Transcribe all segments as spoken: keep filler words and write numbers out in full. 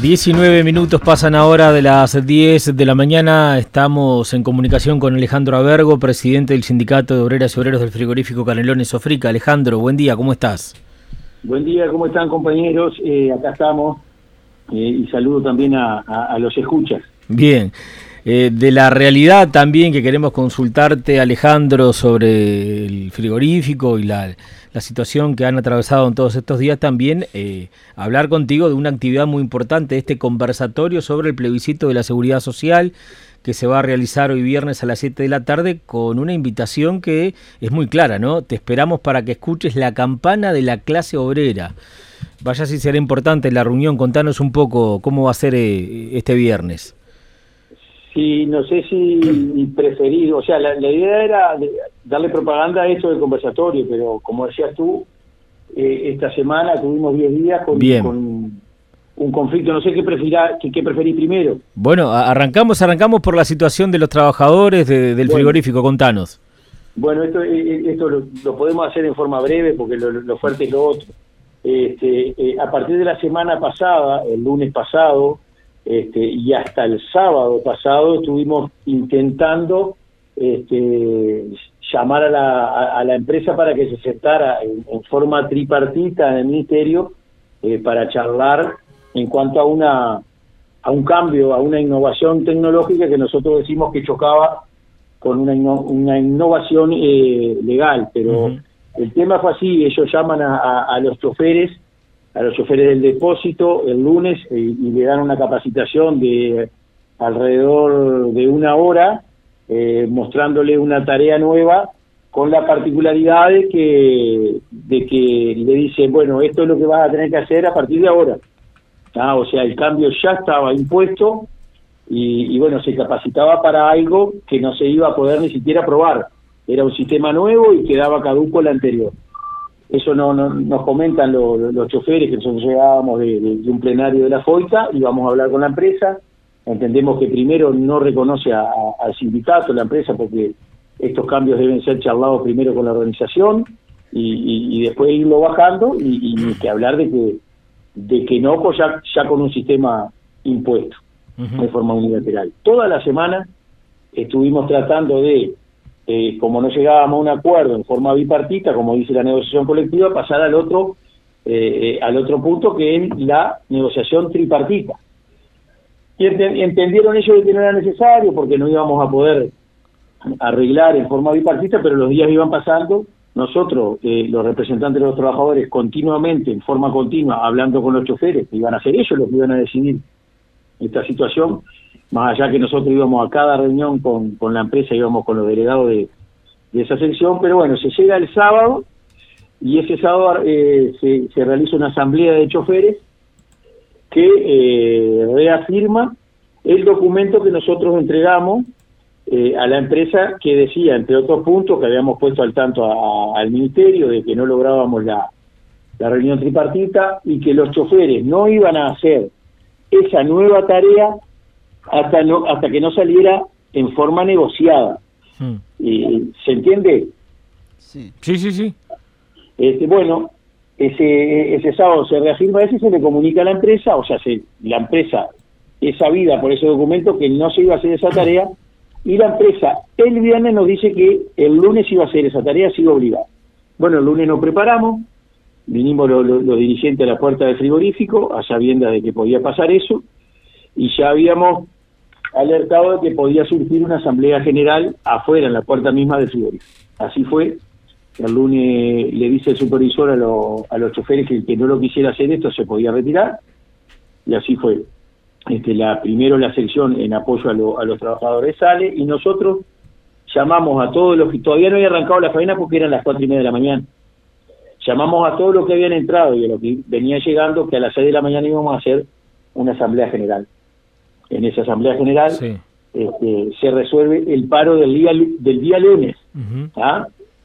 diecinueve minutos pasan ahora de las diez de la mañana. Estamos en comunicación con Alejandro Abergo, presidente del Sindicato de Obreras y Obreros del Frigorífico Canelones Sofrica. Alejandro, buen día, ¿cómo estás? Buen día, ¿cómo están, compañeros? Eh, acá estamos eh, y saludo también a, a, a los escuchas. Bien. Eh, de la realidad también que queremos consultarte, Alejandro, sobre el frigorífico y la, la situación que han atravesado en todos estos días, también eh, hablar contigo de una actividad muy importante, este conversatorio sobre el plebiscito de la seguridad social que se va a realizar hoy viernes a las siete de la tarde con una invitación que es muy clara, ¿no? Te esperamos para que escuches la campana de la clase obrera. Vaya si será importante la reunión, contanos un poco cómo va a ser eh, este viernes. Sí, no sé si preferir, o sea, la, la idea era darle propaganda a esto del conversatorio, pero como decías tú, eh, esta semana tuvimos diez días con, con un conflicto, no sé qué preferá, qué, qué preferís primero. Bueno, arrancamos arrancamos por la situación de los trabajadores de, del bueno, frigorífico, contanos. Bueno, esto esto lo, lo podemos hacer en forma breve porque lo, lo fuerte es lo otro. Este, eh, a partir de la semana pasada, el lunes pasado, Este, y hasta el sábado pasado estuvimos intentando este, llamar a la, a, a la empresa para que se sentara en, en forma tripartita en el ministerio eh, para charlar en cuanto a una a un cambio, a una innovación tecnológica que nosotros decimos que chocaba con una, inno, una innovación eh, legal, pero uh-huh. El tema fue así, ellos llaman a, a, a los choferes a los choferes del depósito el lunes eh, y le dan una capacitación de alrededor de una hora eh, mostrándole una tarea nueva con la particularidad de que de que le dicen, bueno, esto es lo que vas a tener que hacer a partir de ahora. Ah, o sea, el cambio ya estaba impuesto y, y bueno, se capacitaba para algo que no se iba a poder ni siquiera probar. Era un sistema nuevo y quedaba caduco el anterior. Eso no, no nos comentan lo, lo, los choferes, que nosotros llegábamos de, de, de un plenario de la FOITA y vamos a hablar con la empresa. Entendemos que primero no reconoce a, a, al sindicato, la empresa, porque estos cambios deben ser charlados primero con la organización y, y, y después irlo bajando y, y ni que hablar de que de que no, pues ya, ya con un sistema impuesto uh-huh. de forma unilateral. Toda la semana estuvimos tratando de Eh, como no llegábamos a un acuerdo en forma bipartita, como dice la negociación colectiva, pasar al otro eh, eh, al otro punto, que es la negociación tripartita. Y ent- entendieron ellos de que no era necesario, porque no íbamos a poder arreglar en forma bipartita, pero los días iban pasando. Nosotros, eh, los representantes de los trabajadores, continuamente, en forma continua, hablando con los choferes, que iban a ser ellos los que iban a decidir esta situación, más allá que nosotros íbamos a cada reunión con, con la empresa, íbamos con los delegados de, de esa sección, pero bueno, se llega el sábado y ese sábado eh, se, se realiza una asamblea de choferes que eh, reafirma el documento que nosotros entregamos eh, a la empresa, que decía, entre otros puntos, que habíamos puesto al tanto a, a, al ministerio de que no lográbamos la, la reunión tripartita y que los choferes no iban a hacer esa nueva tarea hasta no hasta que no saliera en forma negociada. Hmm. Eh, ¿se entiende? Sí, sí, sí. sí. Este, bueno, ese ese sábado se reafirma eso y se le comunica a la empresa, o sea, se, la empresa es sabida por ese documento que no se iba a hacer esa tarea, y la empresa el viernes nos dice que el lunes iba a hacer esa tarea, sigue obligada. Bueno, el lunes nos preparamos, vinimos los lo, lo dirigentes a la puerta del frigorífico, a sabiendas de que podía pasar eso, y ya habíamos alertado de que podía surgir una asamblea general afuera, en la puerta misma del frigorífico. Así fue. El lunes le dice el supervisor a, lo, a los choferes que el que no lo quisiera hacer esto se podía retirar, y así fue. Este, la primero la sección en apoyo a, lo, a los trabajadores sale, y nosotros llamamos a todos los que todavía no había arrancado la faena porque eran las cuatro y media de la mañana. Llamamos a todos los que habían entrado y a los que venían llegando, que a las seis de la mañana íbamos a hacer una asamblea general. En esa asamblea general sí. este, se resuelve el paro del día del día lunes. Uh-huh. ¿Ah?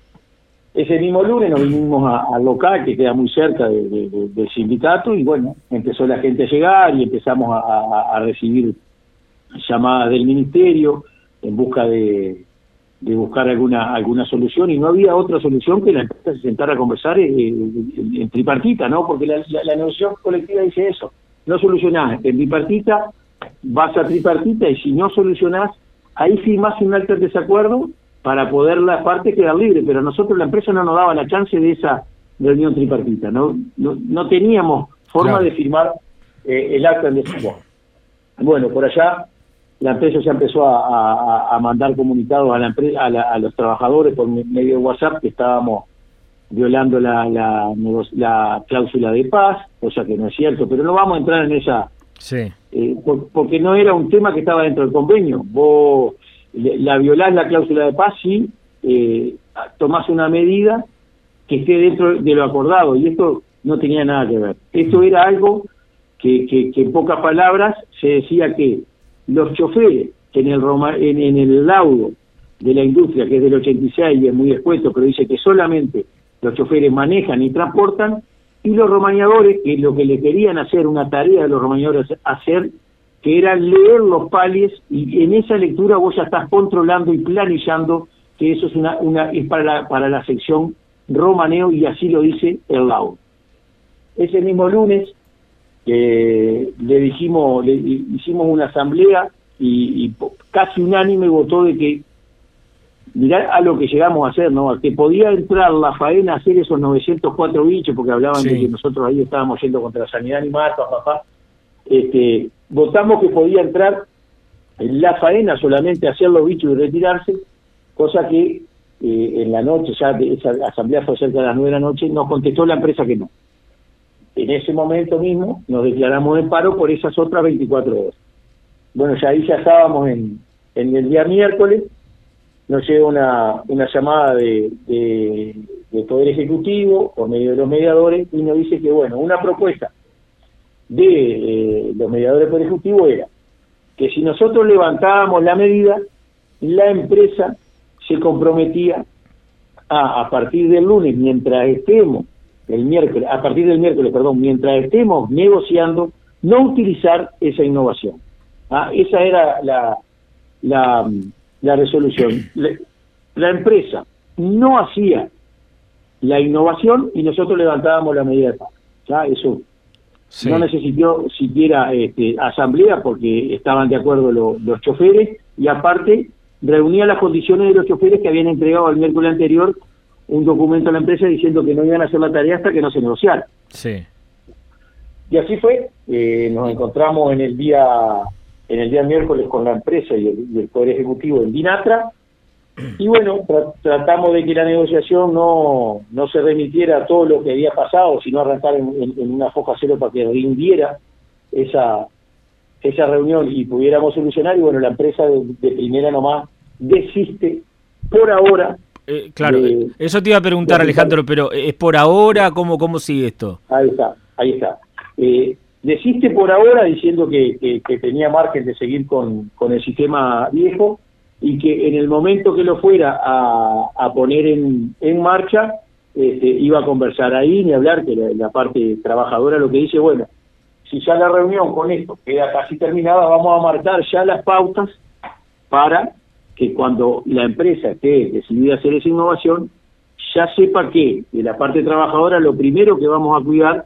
Ese mismo lunes nos vinimos al local, que queda muy cerca de, de, de, del sindicato, y bueno, empezó la gente a llegar y empezamos a, a, a recibir llamadas del ministerio en busca de, de buscar alguna alguna solución, y no había otra solución que la empresa se sentara a conversar en, en, en tripartita, ¿no? Porque la, la, la negociación colectiva dice eso. no solucionás en bipartita, vas a tripartita, y si no solucionás, ahí firmás un acta de desacuerdo para poder la parte quedar libre, pero nosotros, la empresa no nos daba la chance de esa reunión tripartita, no no, no teníamos forma claro. de firmar eh, el acta de desacuerdo. Bueno, por allá la empresa ya empezó a, a, a mandar comunicados a la empresa, a, la, a los trabajadores por medio de WhatsApp que estábamos violando la, la, la cláusula de paz, cosa que no es cierto, pero no vamos a entrar en esa, sí. eh, por, porque no era un tema que estaba dentro del convenio. Vos la violás la cláusula de paz si eh, tomás una medida que esté dentro de lo acordado, y esto no tenía nada que ver. Esto era algo que, que, que en pocas palabras se decía que los choferes que en el, Roma, en, en el laudo de la industria, que es del ochenta y seis y es muy escueto, pero dice que solamente los choferes manejan y transportan, y los romañadores, que lo que le querían hacer, una tarea de los romañadores hacer, que era leer los palies, y en esa lectura vos ya estás controlando y planillando que eso es una, una es para la, para la sección romaneo, y así lo dice el laudo. Ese mismo lunes eh, le dijimos, le hicimos una asamblea y, y casi unánime votó de que, mirá a lo que llegamos a hacer, ¿no? A que podía entrar la faena a hacer esos novecientos cuatro bichos, porque hablaban sí. de que nosotros ahí estábamos yendo contra la sanidad animal, papá. Este, votamos que podía entrar en la faena solamente a hacer los bichos y retirarse, cosa que eh, en la noche, ya de esa asamblea fue cerca de las nueve de la noche, nos contestó la empresa que no. En ese momento mismo nos declaramos de paro por esas otras veinticuatro horas. Bueno, ya ahí ya estábamos en, en el día miércoles. Nos llega una, una llamada de, de, de Poder Ejecutivo por medio de los mediadores, y nos dice que, bueno, una propuesta de eh, los mediadores del Poder Ejecutivo era que si nosotros levantábamos la medida, la empresa se comprometía a, a partir del lunes, mientras estemos, el miércoles, a partir del miércoles, perdón, mientras estemos negociando, no utilizar esa innovación. Ah, esa era la... la la resolución. La, la empresa no hacía la innovación y nosotros levantábamos la medida de pago. ¿Ya? Eso sí. No necesitó siquiera este, asamblea, porque estaban de acuerdo lo, los choferes, y aparte reunía las condiciones de los choferes que habían entregado el miércoles anterior un documento a la empresa diciendo que no iban a hacer la tarea hasta que no se negociara. Sí. Y así fue. Eh, nos encontramos en el día... en el día miércoles con la empresa y el, y el Poder Ejecutivo en Dinatra, y bueno, tra tratamos de que la negociación no, no se remitiera a todo lo que había pasado, sino arrancar en, en, en una foja cero para que rindiera esa, esa reunión y pudiéramos solucionar, y bueno, la empresa de, de primera nomás desiste por ahora. Eh, claro, de, eso te iba a preguntar, Alejandro, pero ¿es por ahora? ¿Cómo, cómo sigue esto? Ahí está, ahí está. Eh, Desiste por ahora diciendo que, que, que tenía margen de seguir con, con el sistema viejo, y que en el momento que lo fuera a, a poner en, en marcha, este, iba a conversar ahí, ni hablar, que la, la parte trabajadora lo que dice, bueno, si ya la reunión con esto queda casi terminada, vamos a marcar ya las pautas para que cuando la empresa esté decidida a hacer esa innovación, ya sepa que de la parte trabajadora lo primero que vamos a cuidar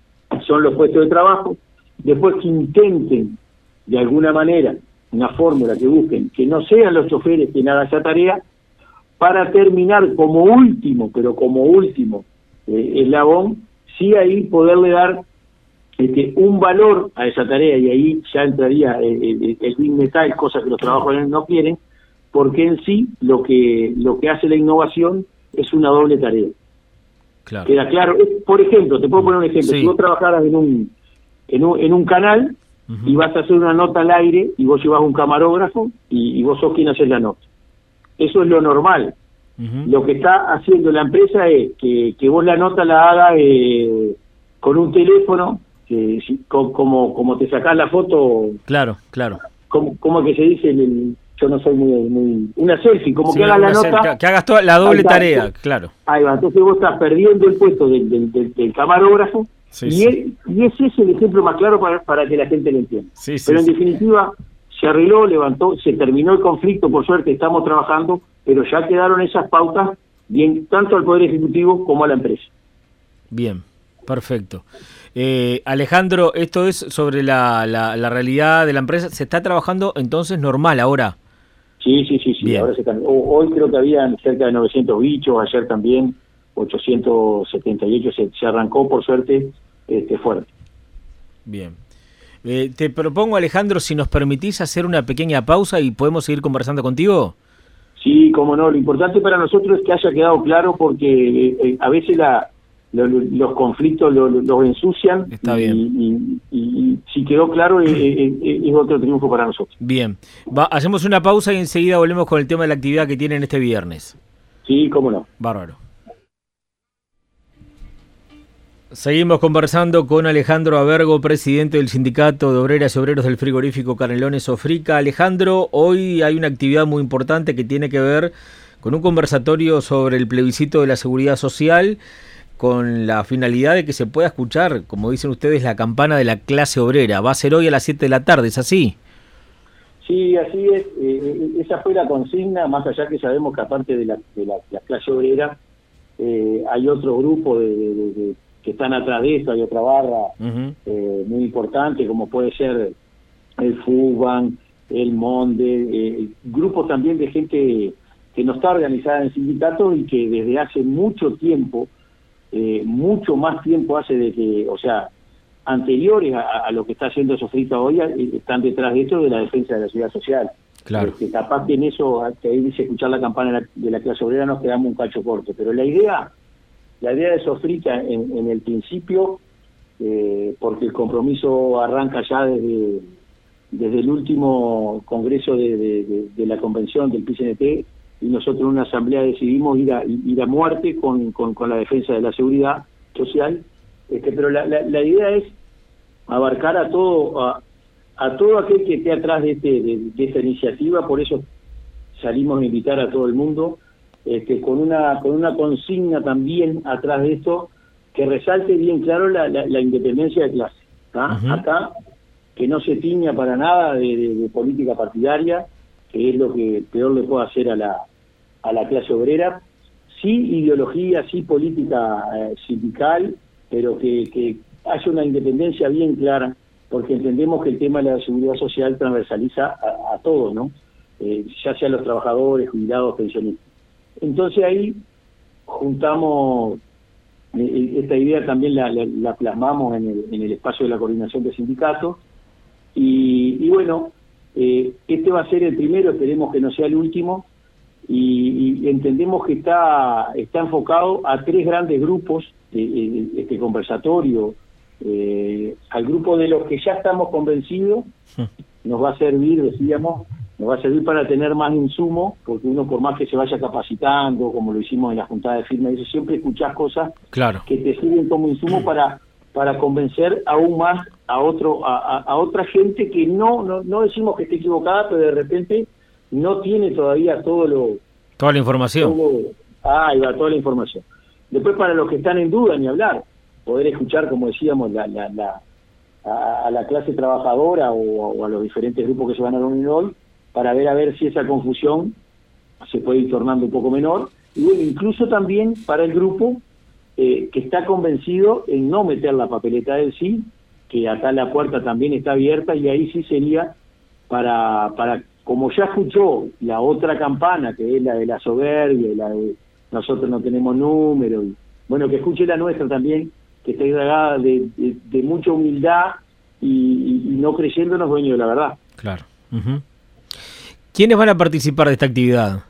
son los puestos de trabajo, después que intenten de alguna manera una fórmula que busquen que no sean los choferes quien hagan esa tarea, para terminar como último, pero como último eh, eslabón, sí ahí poderle dar este, un valor a esa tarea, y ahí ya entraría el, el, el Big Metal, cosa que los trabajadores no quieren, porque en sí lo que lo que hace la innovación es una doble tarea. Claro. Queda claro. Por ejemplo, te puedo poner un ejemplo. Sí. Si vos trabajaras en un, en un en un canal uh-huh. y vas a hacer una nota al aire, y vos llevas un camarógrafo y, y vos sos quien haces la nota. Eso es lo normal. Uh-huh. Lo que está haciendo la empresa es que, que vos la nota la hagas eh, con un teléfono, que con, como como te sacás la foto. Claro, claro. Como, como que se dice el, el yo no soy muy, muy... una selfie, como sí, que hagas la nota... Que, que hagas toda la doble tarea, va, claro. Ahí va, entonces vos estás perdiendo el puesto del, del, del, del camarógrafo, sí, y, sí. Él, y ese es el ejemplo más claro para, para que la gente lo entienda. Sí, sí, pero en sí. definitiva, se arregló, levantó, se terminó el conflicto, por suerte estamos trabajando, pero ya quedaron esas pautas, bien tanto al Poder Ejecutivo como a la empresa. Bien. Perfecto. Eh, Alejandro, esto es sobre la, la, la realidad de la empresa. ¿Se está trabajando entonces normal ahora? Sí, sí, sí, sí. Bien. Ahora se está, hoy creo que habían cerca de novecientos bichos, ayer también ochocientos setenta y ocho, se, se arrancó por suerte este, fuerte. Bien. Eh, te propongo, Alejandro, si nos permitís hacer una pequeña pausa y podemos seguir conversando contigo. Sí, cómo no. Lo importante para nosotros es que haya quedado claro porque eh, a veces la, lo, lo, los conflictos los lo, lo ensucian. Está y, bien. Y, y, y si quedó claro eh, eh, eh, es otro triunfo para nosotros. Bien. Va, hacemos una pausa y enseguida volvemos con el tema de la actividad que tienen este viernes. Sí, cómo no. Bárbaro. Seguimos conversando con Alejandro Abergo, presidente del Sindicato de Obreras y Obreros del Frigorífico Canelones Sofrica. Alejandro, hoy hay una actividad muy importante que tiene que ver con un conversatorio sobre el plebiscito de la seguridad social, con la finalidad de que se pueda escuchar, como dicen ustedes, la campana de la clase obrera. Va a ser hoy a las siete de la tarde, ¿es así? Sí, así es. Eh, esa fue la consigna, más allá que sabemos que aparte de la, de la, la clase obrera, eh, hay otro grupo de... de, de, de que están atrás de esto, hay otra barra uh-huh. eh, muy importante, como puede ser el FUBAN, el MONDE, eh, grupos también de gente que no está organizada en sindicatos y que desde hace mucho tiempo, eh, mucho más tiempo hace de que, o sea, anteriores a, a lo que está haciendo Sofrica hoy, eh, están detrás de esto de la defensa de la seguridad social. Claro. Este, capaz que en eso, que ahí dice escuchar la campana de la, de la clase obrera, nos quedamos un cacho corto, pero la idea... La idea de Sofrica en, en el principio, eh, porque el compromiso arranca ya desde, desde el último congreso de, de, de, de la convención del P C N T, y nosotros en una asamblea decidimos ir a, ir a muerte con, con, con la defensa de la seguridad social, este, pero la, la, la idea es abarcar a todo a, a todo aquel que esté atrás de, este, de, de esta iniciativa, por eso salimos a invitar a todo el mundo, Este, con una con una consigna también atrás de esto que resalte bien claro la, la, la independencia de clase. Uh-huh. Acá, que no se tiña para nada de, de, de política partidaria, que es lo que peor le puede hacer a la a la clase obrera. Sí ideología, sí política eh, sindical, pero que, que haya una independencia bien clara, porque entendemos que el tema de la seguridad social transversaliza a, a todos, ¿no? Eh, ya sean los trabajadores, jubilados, pensionistas. Entonces ahí juntamos, eh, esta idea también la, la, la plasmamos en el, en el espacio de la coordinación de sindicatos, y, y bueno, eh, este va a ser el primero, esperemos que no sea el último, y, y entendemos que está, está enfocado a tres grandes grupos, eh, este conversatorio, eh, al grupo de los que ya estamos convencidos, nos va a servir, decíamos, nos va a servir para tener más insumo, porque uno por más que se vaya capacitando, como lo hicimos en la juntada de firma, eso siempre escuchás cosas claro. que te sirven como insumo para para convencer aún más a otro a, a, a otra gente que no, no no decimos que esté equivocada, pero de repente no tiene todavía todo lo toda la información. Todo, ah, ahí va, toda la información. Después para los que están en duda, ni hablar, poder escuchar, como decíamos, la, la, la a, a la clase trabajadora o, o a los diferentes grupos que se van a reunir hoy, para ver a ver si esa confusión se puede ir tornando un poco menor, y bueno, incluso también para el grupo eh, que está convencido en no meter la papeleta del sí, que acá la puerta también está abierta, y ahí sí sería para, para como ya escuchó la otra campana, que es la de la soberbia, la de nosotros no tenemos número, y bueno, que escuche la nuestra también, que está dragada de, de, de mucha humildad y, y, y no creyéndonos dueños de la verdad. Claro. Uh-huh. ¿Quiénes van a participar de esta actividad?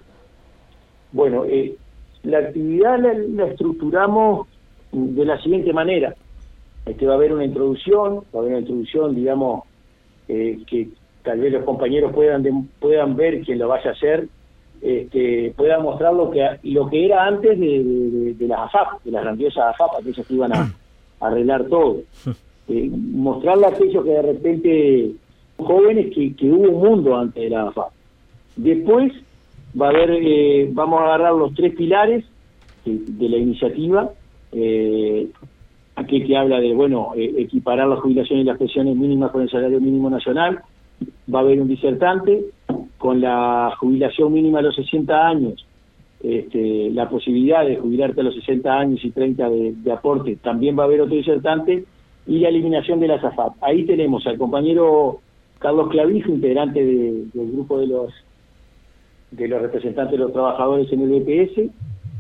Bueno, eh, la actividad la, la estructuramos de la siguiente manera. Este, va a haber una introducción, va a haber una introducción, digamos, eh, que tal vez los compañeros puedan de, puedan ver quien lo vaya a hacer, este, pueda mostrar lo que lo que era antes de, de, de las A F A P, de las grandiosas A F A P, aquellos que iban a, a arreglar todo. Eh, mostrarle a aquellos que de repente, jóvenes, que, que hubo un mundo antes de la A F A P. Después va a haber, eh, vamos a agarrar los tres pilares de, de la iniciativa, eh, aquel que habla de, bueno, eh, equiparar la jubilación y las pensiones mínimas con el salario mínimo nacional. Va a haber un disertante con la jubilación mínima a los sesenta años, este, la posibilidad de jubilarte a los sesenta años y treinta de, de aporte, también va a haber otro disertante, y la eliminación de la SAFAP. Ahí tenemos al compañero Carlos Clavijo, integrante de, del grupo de los de los representantes de los trabajadores en el B P S.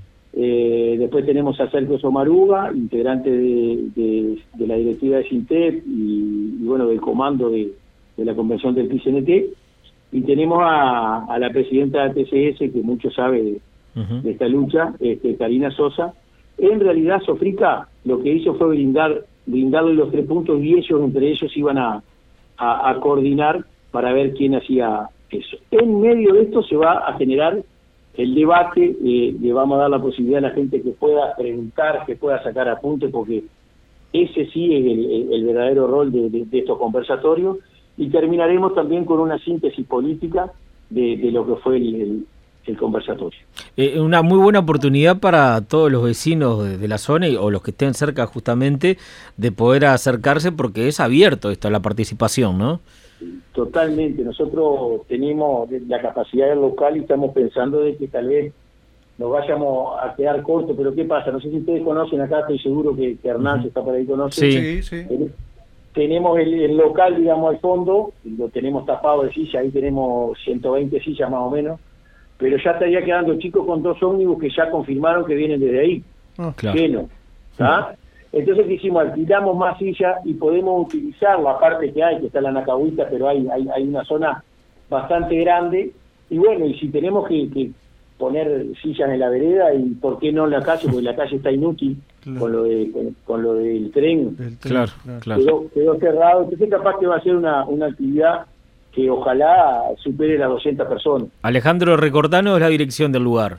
Eh, después tenemos a Sergio Somaruga, integrante de, de, de la directiva de SINTEP y, y bueno, del comando de, de la convención del P I C N T, y tenemos a, a la presidenta de T C S, que mucho sabe de, uh-huh. de esta lucha, este, Karina Sosa. En realidad, Sofrica lo que hizo fue brindar brindarle los tres puntos, y ellos entre ellos iban a, a, a coordinar para ver quién hacía eso. En medio de esto se va a generar el debate, eh, le vamos a dar la posibilidad a la gente que pueda preguntar, que pueda sacar apuntes, porque ese sí es el, el, el verdadero rol de, de, de estos conversatorios, y terminaremos también con una síntesis política de, de lo que fue el, el, el conversatorio. Eh, una muy buena oportunidad para todos los vecinos de, de la zona y, o los que estén cerca justamente de poder acercarse, porque es abierto esto, la participación, ¿no? Totalmente. Nosotros tenemos la capacidad del local y estamos pensando de que tal vez nos vayamos a quedar cortos, pero ¿qué pasa? No sé si ustedes conocen acá, estoy seguro que, que Hernán uh-huh. está por ahí, conoce. Sí, sí. El, tenemos el, el local, digamos, al fondo, lo tenemos tapado de sillas, ahí tenemos ciento veinte sillas más o menos, pero ya estaría quedando chico con dos ómnibus que ya confirmaron que vienen desde ahí. Oh, claro. Lleno, ¿tá? Entonces dijimos, alquilamos más sillas y podemos utilizar la parte que hay, que está la Nacahuita, pero hay, hay hay una zona bastante grande, y bueno, y si tenemos que, que poner sillas en la vereda, y por qué no en la calle, porque la calle está inútil, claro. con lo de con, con lo del tren, tren claro, claro. Quedó, quedó cerrado, entonces capaz que va a ser una, una actividad que ojalá supere las doscientas personas. Alejandro, recordanos la dirección del lugar.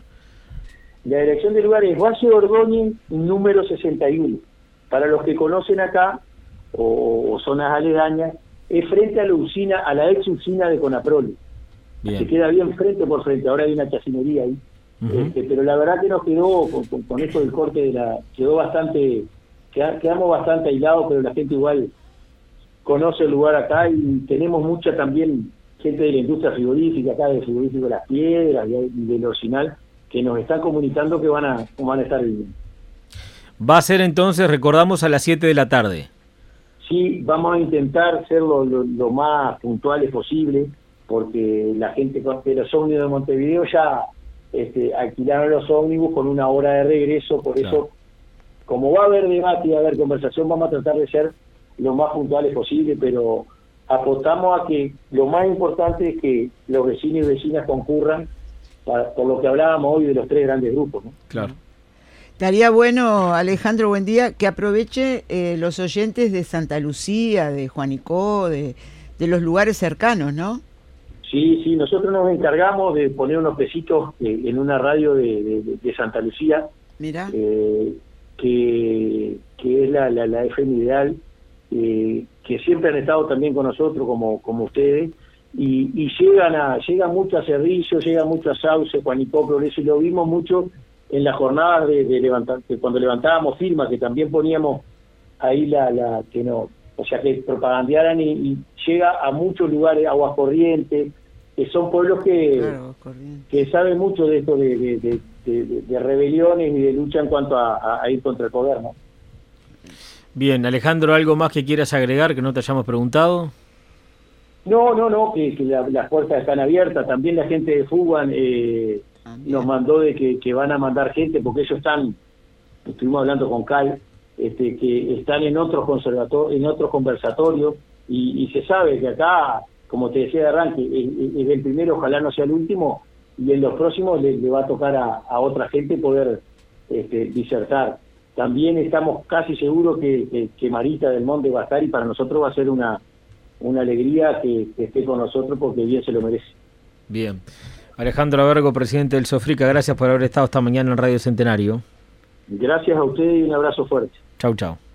La dirección del lugar es Valle Ordóñez, número sesenta y uno. Para los que conocen acá, o, o zonas aledañas, es frente a la usina, a la ex usina de Conaprole. Bien. Se queda bien frente por frente, ahora hay una chacinería ahí. Uh-huh. Este, pero la verdad que nos quedó, con, con, con esto del corte de la, quedó bastante, quedamos bastante aislados, pero la gente igual conoce el lugar acá, y tenemos mucha también gente de la industria frigorífica, acá del frigorífico Las Piedras y del Ocinal, que nos están comunicando que van a, van a estar viviendo. Va a ser entonces, recordamos, a las siete de la tarde. Sí, vamos a intentar ser lo, lo, lo más puntuales posible, porque la gente de los ómnibus de Montevideo ya este, alquilaron los ómnibus con una hora de regreso, por claro. eso, como va a haber debate y va a haber conversación, vamos a tratar de ser lo más puntuales posible, pero apostamos a que lo más importante es que los vecinos y vecinas concurran, para, por lo que hablábamos hoy de los tres grandes grupos, ¿no? Claro. Estaría bueno, Alejandro, buen día, que aproveche eh, los oyentes de Santa Lucía, de Juanicó, de, de los lugares cercanos, ¿no? Sí, sí, nosotros nos encargamos de poner unos pesitos eh, en una radio de, de, de Santa Lucía, Mirá. Eh, que, que es la, la, la F M Ideal, eh, que siempre han estado también con nosotros, como, como ustedes, y, y llegan a llegan mucho a Cerrillo, llegan mucho a Sauce, Juanicó, Progreso, y lo vimos mucho en las jornadas de, de levantar, que cuando levantábamos firmas, que también poníamos ahí la, la que no, o sea, que propagandearan, y, y llega a muchos lugares, Aguas Corrientes, que son pueblos que, claro, que saben mucho de esto de, de, de, de, de rebeliones y de lucha en cuanto a, a, a ir contra el gobierno. Bien, Alejandro, ¿algo más que quieras agregar que no te hayamos preguntado? No, no, no, que, que la, las puertas están abiertas. También la gente de Fugan eh, nos mandó de que, que van a mandar gente, porque ellos están, estuvimos hablando con Cal, este, que están en otros conservatorios, en otros conversatorios, y, y se sabe que acá, como te decía de arranque, es, es el primero, ojalá no sea el último, y en los próximos le, le va a tocar a, a otra gente poder este, disertar. También estamos casi seguros que, que, que Marita del Monte va a estar, y para nosotros va a ser una, una alegría que, que esté con nosotros, porque bien se lo merece. Bien. Alejandro Abergo, presidente del Sofrica, gracias por haber estado esta mañana en Radio Centenario. Gracias a ustedes y un abrazo fuerte. Chau, chau.